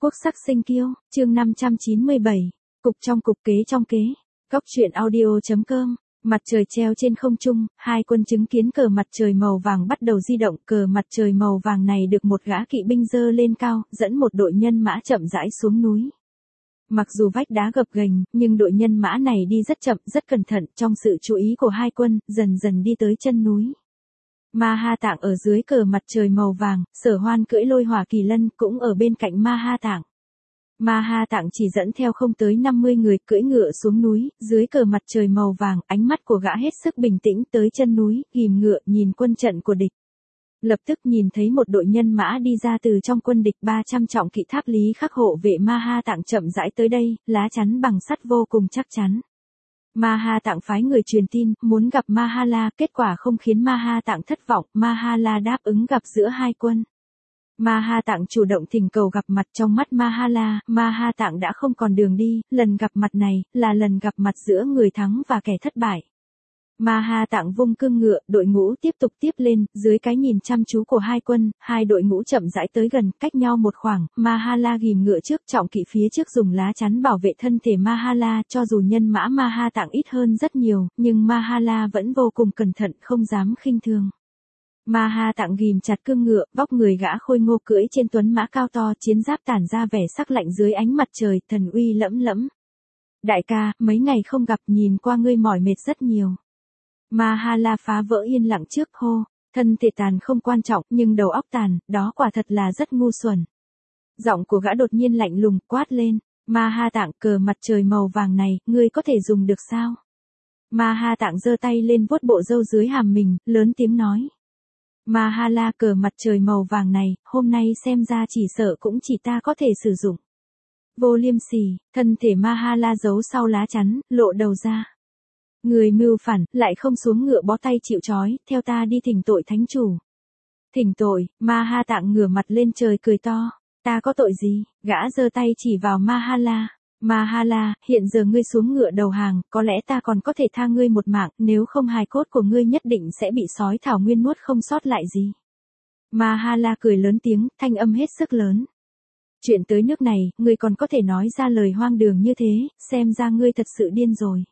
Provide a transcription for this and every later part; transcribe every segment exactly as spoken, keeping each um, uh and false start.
Quốc sắc sinh kiêu, chương năm trăm chín mươi bảy, cục trong cục kế trong kế. Góc truyện audio.com. Mặt trời treo trên không trung, hai quân chứng kiến cờ mặt trời màu vàng bắt đầu di động. Cờ mặt trời màu vàng này được một gã kỵ binh dơ lên cao, dẫn một đội nhân mã chậm rãi xuống núi. Mặc dù vách đá gập ghềnh, nhưng đội nhân mã này đi rất chậm, rất cẩn thận, trong sự chú ý của hai quân, dần dần đi tới chân núi. Ma Ha Tạng ở dưới cờ mặt trời màu vàng, Sở Hoan cưỡi lôi hỏa kỳ lân cũng ở bên cạnh Ma Ha Tạng. Ma Ha Tạng chỉ dẫn theo không tới năm mươi người cưỡi ngựa xuống núi, dưới cờ mặt trời màu vàng, ánh mắt của gã hết sức bình tĩnh tới chân núi, ghìm ngựa nhìn quân trận của địch. Lập tức nhìn thấy một đội nhân mã đi ra từ trong quân địch, ba trăm trọng kỵ tháp lý khắc hộ vệ Ma Ha Tạng chậm rãi tới đây, lá chắn bằng sắt vô cùng chắc chắn. Ma Ha Tạng phái người truyền tin, muốn gặp Ma Ha La, kết quả không khiến Ma Ha Tạng thất vọng, Ma Ha La đáp ứng gặp giữa hai quân. Ma Ha Tạng chủ động thỉnh cầu gặp mặt, trong mắt Ma Ha La, Ma Ha Tạng đã không còn đường đi, lần gặp mặt này, là lần gặp mặt giữa người thắng và kẻ thất bại. Ma Ha Tạng vung cương ngựa, đội ngũ tiếp tục tiếp lên, dưới cái nhìn chăm chú của hai quân, hai đội ngũ chậm rãi tới gần, cách nhau một khoảng, Ma Ha La ghìm ngựa trước, trọng kỵ phía trước dùng lá chắn bảo vệ thân thể Ma Ha La, cho dù nhân mã Ma Ha Tạng ít hơn rất nhiều, nhưng Ma Ha La vẫn vô cùng cẩn thận, không dám khinh thường. Ma Ha Tạng ghìm chặt cương ngựa, vóc người gã khôi ngô cưỡi trên tuấn mã cao to, chiến giáp tản ra vẻ sắc lạnh dưới ánh mặt trời, thần uy lẫm lẫm. Đại ca, mấy ngày không gặp, nhìn qua ngươi mỏi mệt rất nhiều. Ma Ha La phá vỡ yên lặng trước, hô, thân thể tàn không quan trọng, nhưng đầu óc tàn, đó quả thật là rất ngu xuẩn. Giọng của gã đột nhiên lạnh lùng, quát lên, Ma Ha Tạng, cờ mặt trời màu vàng này, ngươi có thể dùng được sao? Ma Ha Tạng giơ tay lên vuốt bộ râu dưới hàm mình, lớn tiếng nói. Ma Ha La, cờ mặt trời màu vàng này, hôm nay xem ra chỉ sợ cũng chỉ ta có thể sử dụng. Vô liêm sỉ, thân thể Ma Ha La giấu sau lá chắn, lộ đầu ra. Người mưu phản, lại không xuống ngựa bó tay chịu trói, theo ta đi thỉnh tội thánh chủ. Thỉnh tội, Ma Ha Tạng ngửa mặt lên trời cười to, ta có tội gì? Gã giơ tay chỉ vào Ma Ha La. Ma Ha La, hiện giờ ngươi xuống ngựa đầu hàng, có lẽ ta còn có thể tha ngươi một mạng, nếu không hài cốt của ngươi nhất định sẽ bị sói thảo nguyên nuốt không sót lại gì. Ma Ha La cười lớn tiếng, thanh âm hết sức lớn. Chuyện tới nước này, ngươi còn có thể nói ra lời hoang đường như thế, xem ra ngươi thật sự điên rồi.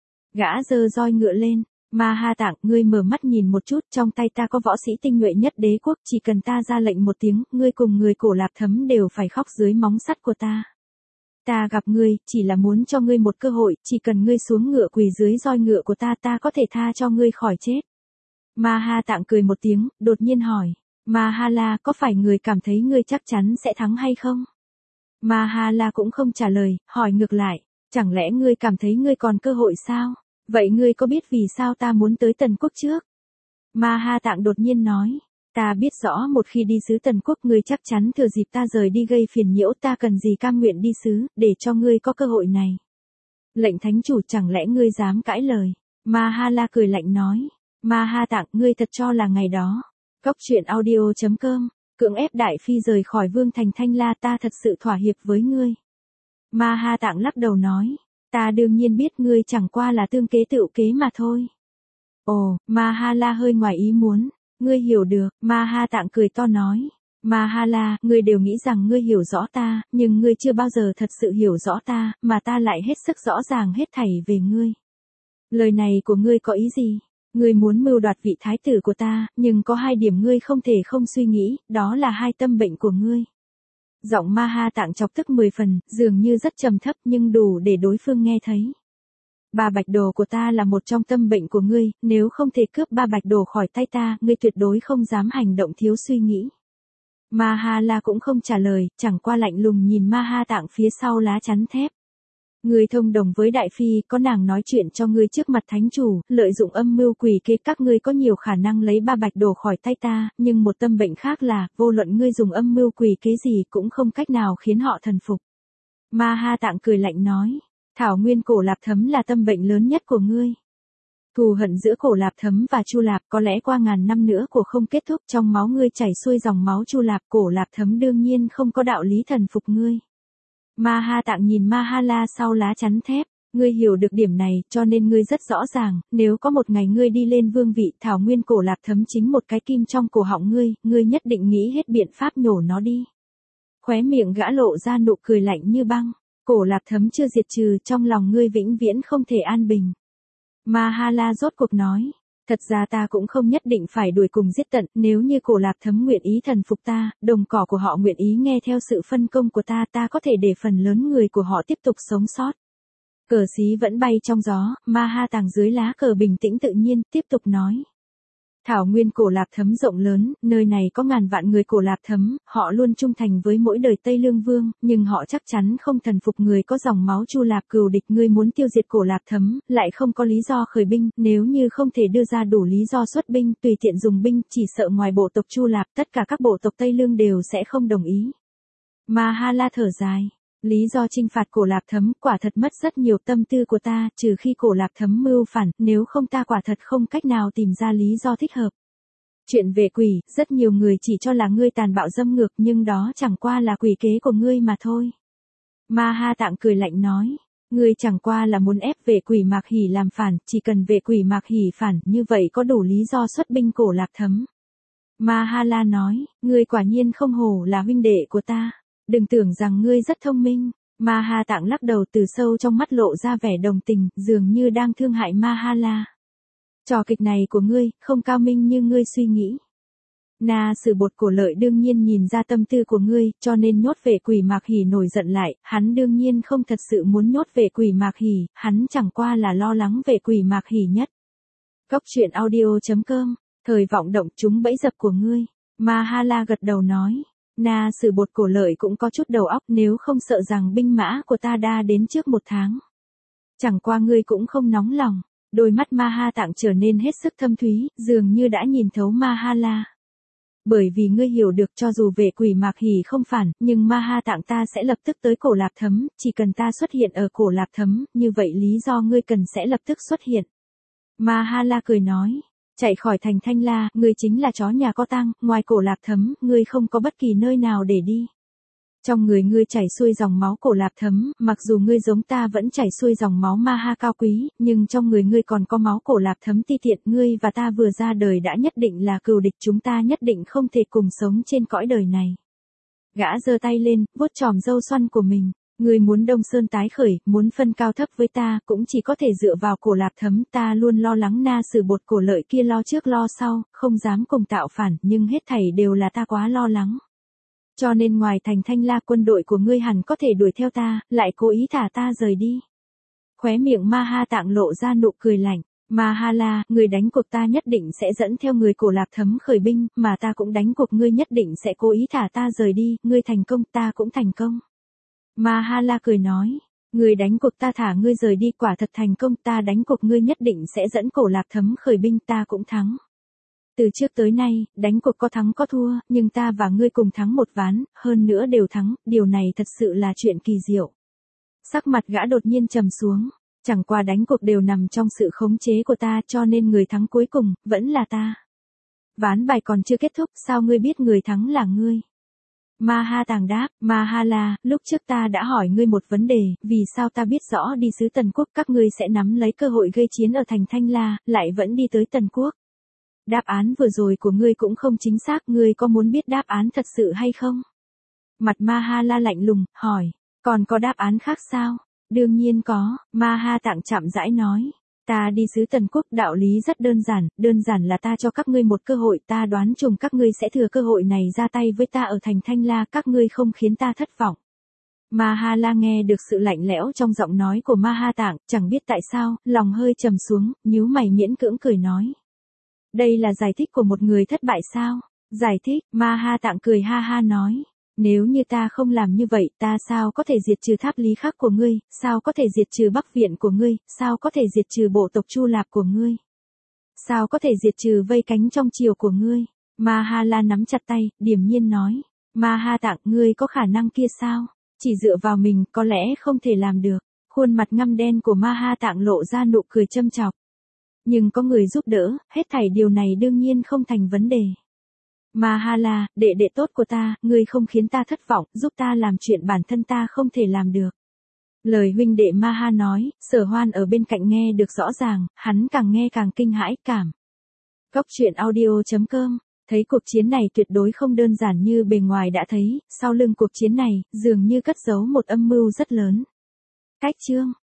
Gã giơ roi ngựa lên, Ma Ha Tạng, ngươi mở mắt nhìn một chút, trong tay ta có võ sĩ tinh nhuệ nhất đế quốc, chỉ cần ta ra lệnh một tiếng, ngươi cùng người Cổ Lạp Thấm đều phải khóc dưới móng sắt của ta. Ta gặp ngươi, chỉ là muốn cho ngươi một cơ hội, chỉ cần ngươi xuống ngựa quỳ dưới roi ngựa của ta, ta có thể tha cho ngươi khỏi chết. Ma Ha Tạng cười một tiếng, đột nhiên hỏi, Ma Ha La, có phải ngươi cảm thấy ngươi chắc chắn sẽ thắng hay không? Ma Ha La cũng không trả lời, hỏi ngược lại, chẳng lẽ ngươi cảm thấy ngươi còn cơ hội sao? Vậy ngươi có biết vì sao ta muốn tới Tần Quốc trước? Ma Ha Tạng đột nhiên nói, ta biết rõ một khi đi xứ Tần Quốc ngươi chắc chắn thừa dịp ta rời đi gây phiền nhiễu, ta cần gì cam nguyện đi xứ, để cho ngươi có cơ hội này. Lệnh thánh chủ, chẳng lẽ ngươi dám cãi lời? Ma Ha La cười lạnh nói, Ma Ha Tạng, ngươi thật cho là ngày đó. Góc truyện audio.com, cưỡng ép Đại Phi rời khỏi Vương thành Thanh La, ta thật sự thỏa hiệp với ngươi. Ma Ha Tạng lắc đầu nói, ta đương nhiên biết ngươi chẳng qua là tương kế tựu kế mà thôi. Ồ, Ma Ha La hơi ngoài ý muốn, ngươi hiểu được, Ma Ha Tạng cười to nói. Ma Ha La, ngươi đều nghĩ rằng ngươi hiểu rõ ta, nhưng ngươi chưa bao giờ thật sự hiểu rõ ta, mà ta lại hết sức rõ ràng hết thảy về ngươi. Lời này của ngươi có ý gì? Ngươi muốn mưu đoạt vị thái tử của ta, nhưng có hai điểm ngươi không thể không suy nghĩ, đó là hai tâm bệnh của ngươi. Giọng Ma Ha Tạng chọc tức mười phần, dường như rất trầm thấp nhưng đủ để đối phương nghe thấy. Ba bạch đồ của ta là một trong tâm bệnh của ngươi, nếu không thể cướp ba bạch đồ khỏi tay ta, ngươi tuyệt đối không dám hành động thiếu suy nghĩ. Ma Ha La cũng không trả lời, chẳng qua lạnh lùng nhìn Ma Ha Tạng phía sau lá chắn thép. Ngươi thông đồng với Đại Phi, có nàng nói chuyện cho ngươi trước mặt thánh chủ, lợi dụng âm mưu quỷ kế, các ngươi có nhiều khả năng lấy ba bạch đồ khỏi tay ta, nhưng một tâm bệnh khác là, vô luận ngươi dùng âm mưu quỷ kế gì cũng không cách nào khiến họ thần phục. Ma Ha Tạng cười lạnh nói, thảo nguyên Cổ Lạp Thấm là tâm bệnh lớn nhất của ngươi. Thù hận giữa Cổ Lạp Thấm và Chu Lạp có lẽ qua ngàn năm nữa của không kết thúc, trong máu ngươi chảy xuôi dòng máu Chu Lạp, Cổ Lạp Thấm đương nhiên không có đạo lý thần phục ngươi. Ma Ha Tạng nhìn Ma Ha La sau lá chắn thép, ngươi hiểu được điểm này, cho nên ngươi rất rõ ràng, nếu có một ngày ngươi đi lên vương vị, thảo nguyên Cổ Lạp Thấm chính một cái kim trong cổ họng ngươi, ngươi nhất định nghĩ hết biện pháp nhổ nó đi. Khóe miệng gã lộ ra nụ cười lạnh như băng. Cổ Lạc Thấm chưa diệt trừ, trong lòng ngươi vĩnh viễn không thể an bình. Mahala rốt cuộc nói. Thật ra ta cũng không nhất định phải đuổi cùng giết tận, nếu như Cổ Lạc Thấm nguyện ý thần phục ta, đồng cỏ của họ nguyện ý nghe theo sự phân công của ta, ta có thể để phần lớn người của họ tiếp tục sống sót. Cờ xí vẫn bay trong gió, Maha tàng dưới lá cờ bình tĩnh tự nhiên, tiếp tục nói. Thảo nguyên Cổ Lạc Thấm rộng lớn, nơi này có ngàn vạn người Cổ Lạc Thấm, họ luôn trung thành với mỗi đời Tây Lương Vương, nhưng họ chắc chắn không thần phục người có dòng máu Chu Lạp cừu địch. Ngươi muốn tiêu diệt Cổ Lạc Thấm, lại không có lý do khởi binh, nếu như không thể đưa ra đủ lý do xuất binh, tùy tiện dùng binh, chỉ sợ ngoài bộ tộc Chu Lạp, tất cả các bộ tộc Tây Lương đều sẽ không đồng ý. Mahala thở dài. Lý do chinh phạt Cổ Lạc Thấm quả thật mất rất nhiều tâm tư của ta, trừ khi Cổ Lạc Thấm mưu phản, nếu không ta quả thật không cách nào tìm ra lý do thích hợp. Chuyện về quỷ, rất nhiều người chỉ cho là ngươi tàn bạo dâm ngược, nhưng đó chẳng qua là quỷ kế của ngươi mà thôi. Maha Tạng cười lạnh nói, ngươi chẳng qua là muốn ép vệ quỷ Mạc Hỉ làm phản, chỉ cần vệ quỷ Mạc Hỉ phản, như vậy có đủ lý do xuất binh Cổ Lạc Thấm. Mahala nói, ngươi quả nhiên không hổ là huynh đệ của ta. Đừng tưởng rằng ngươi rất thông minh. Maha Tạng lắc đầu, từ sâu trong mắt lộ ra vẻ đồng tình, dường như đang thương hại Mahala. Trò kịch này của ngươi, không cao minh như ngươi suy nghĩ. Na Sử Bột Cổ Lợi đương nhiên nhìn ra tâm tư của ngươi, cho nên nhốt vệ quỷ Mạc Hỉ nổi giận lại, hắn đương nhiên không thật sự muốn nhốt vệ quỷ Mạc Hỉ, hắn chẳng qua là lo lắng vệ quỷ Mạc Hỉ nhất. Cốc truyện audio chấm com, thời vọng động trúng bẫy dập của ngươi. Mahala gật đầu nói. Na Sử Bột Cổ Lợi cũng có chút đầu óc, nếu không sợ rằng binh mã của ta đa đến trước một tháng. Chẳng qua ngươi cũng không nóng lòng. Đôi mắt Maha Tạng trở nên hết sức thâm thúy, dường như đã nhìn thấu Mahala. Bởi vì ngươi hiểu được, cho dù vệ quỷ Mạc Hỉ không phản, nhưng Maha Tạng ta sẽ lập tức tới Cổ Lạc Thấm, chỉ cần ta xuất hiện ở Cổ Lạc Thấm, như vậy lý do ngươi cần sẽ lập tức xuất hiện. Mahala cười nói. Chạy khỏi thành Thanh La, ngươi chính là chó nhà có tang, ngoài Cổ Lạc Thấm, ngươi không có bất kỳ nơi nào để đi. Trong người ngươi chảy xuôi dòng máu Cổ Lạc Thấm, mặc dù ngươi giống ta vẫn chảy xuôi dòng máu Maha cao quý, nhưng trong người ngươi còn có máu Cổ Lạc Thấm ti tiện, ngươi và ta vừa ra đời đã nhất định là cừu địch, chúng ta nhất định không thể cùng sống trên cõi đời này. Gã giơ tay lên, vuốt chòm râu xoăn của mình. Ngươi muốn Đông Sơn tái khởi, muốn phân cao thấp với ta, cũng chỉ có thể dựa vào Cổ Lạc Thấm, ta luôn lo lắng Na Sử Bột Cổ Lợi kia lo trước lo sau, không dám cùng tạo phản, nhưng hết thảy đều là ta quá lo lắng. Cho nên ngoài thành Thanh La, quân đội của ngươi hẳn có thể đuổi theo ta, lại cố ý thả ta rời đi. Khóe miệng Maha Tạng lộ ra nụ cười lạnh. Mahala, người đánh cuộc ta nhất định sẽ dẫn theo người Cổ Lạc Thấm khởi binh, mà ta cũng đánh cuộc ngươi nhất định sẽ cố ý thả ta rời đi, ngươi thành công ta cũng thành công. Mahala cười nói, ngươi đánh cuộc ta thả ngươi rời đi quả thật thành công, ta đánh cuộc ngươi nhất định sẽ dẫn Cổ Lạc Thấm khởi binh, ta cũng thắng. Từ trước tới nay, đánh cuộc có thắng có thua, nhưng ta và ngươi cùng thắng một ván, hơn nữa đều thắng, điều này thật sự là chuyện kỳ diệu. Sắc mặt gã đột nhiên trầm xuống, chẳng qua đánh cuộc đều nằm trong sự khống chế của ta, cho nên người thắng cuối cùng, vẫn là ta. Ván bài còn chưa kết thúc, sao ngươi biết người thắng là ngươi? Maha Tàng đáp, Mahala, lúc trước ta đã hỏi ngươi một vấn đề, vì sao ta biết rõ đi xứ Tần Quốc các ngươi sẽ nắm lấy cơ hội gây chiến ở thành Thanh La, lại vẫn đi tới Tần Quốc. Đáp án vừa rồi của ngươi cũng không chính xác, ngươi có muốn biết đáp án thật sự hay không? Mặt Mahala lạnh lùng, hỏi, còn có đáp án khác sao? Đương nhiên có, Maha Tạng chậm rãi nói. Ta đi xứ Tần Quốc, đạo lý rất đơn giản, đơn giản là ta cho các ngươi một cơ hội, ta đoán chừng các ngươi sẽ thừa cơ hội này ra tay với ta ở thành Thanh La, các ngươi không khiến ta thất vọng. Mahala nghe được sự lạnh lẽo trong giọng nói của Maha Tạng, chẳng biết tại sao, lòng hơi trầm xuống, nhíu mày miễn cưỡng cười nói. Đây là giải thích của một người thất bại sao? Giải thích, Maha Tạng cười ha ha nói. Nếu như ta không làm như vậy, ta sao có thể diệt trừ tháp lý khắc của ngươi, sao có thể diệt trừ Bắc Viện của ngươi, sao có thể diệt trừ bộ tộc Chu Lạp của ngươi, sao có thể diệt trừ vây cánh trong triều của ngươi. Mahala nắm chặt tay, điềm nhiên nói. Maha Tạng, ngươi có khả năng kia sao? Chỉ dựa vào mình, có lẽ không thể làm được. Khuôn mặt ngăm đen của Maha Tạng lộ ra nụ cười châm chọc. Nhưng có người giúp đỡ, hết thảy điều này đương nhiên không thành vấn đề. Mahala, đệ đệ tốt của ta, ngươi không khiến ta thất vọng, giúp ta làm chuyện bản thân ta không thể làm được. Lời huynh đệ Maha nói, Sở Hoan ở bên cạnh nghe được rõ ràng, hắn càng nghe càng kinh hãi, cảm. Cốc truyện audio chấm com thấy cuộc chiến này tuyệt đối không đơn giản như bề ngoài đã thấy, sau lưng cuộc chiến này, dường như cất giấu một âm mưu rất lớn. Cách chương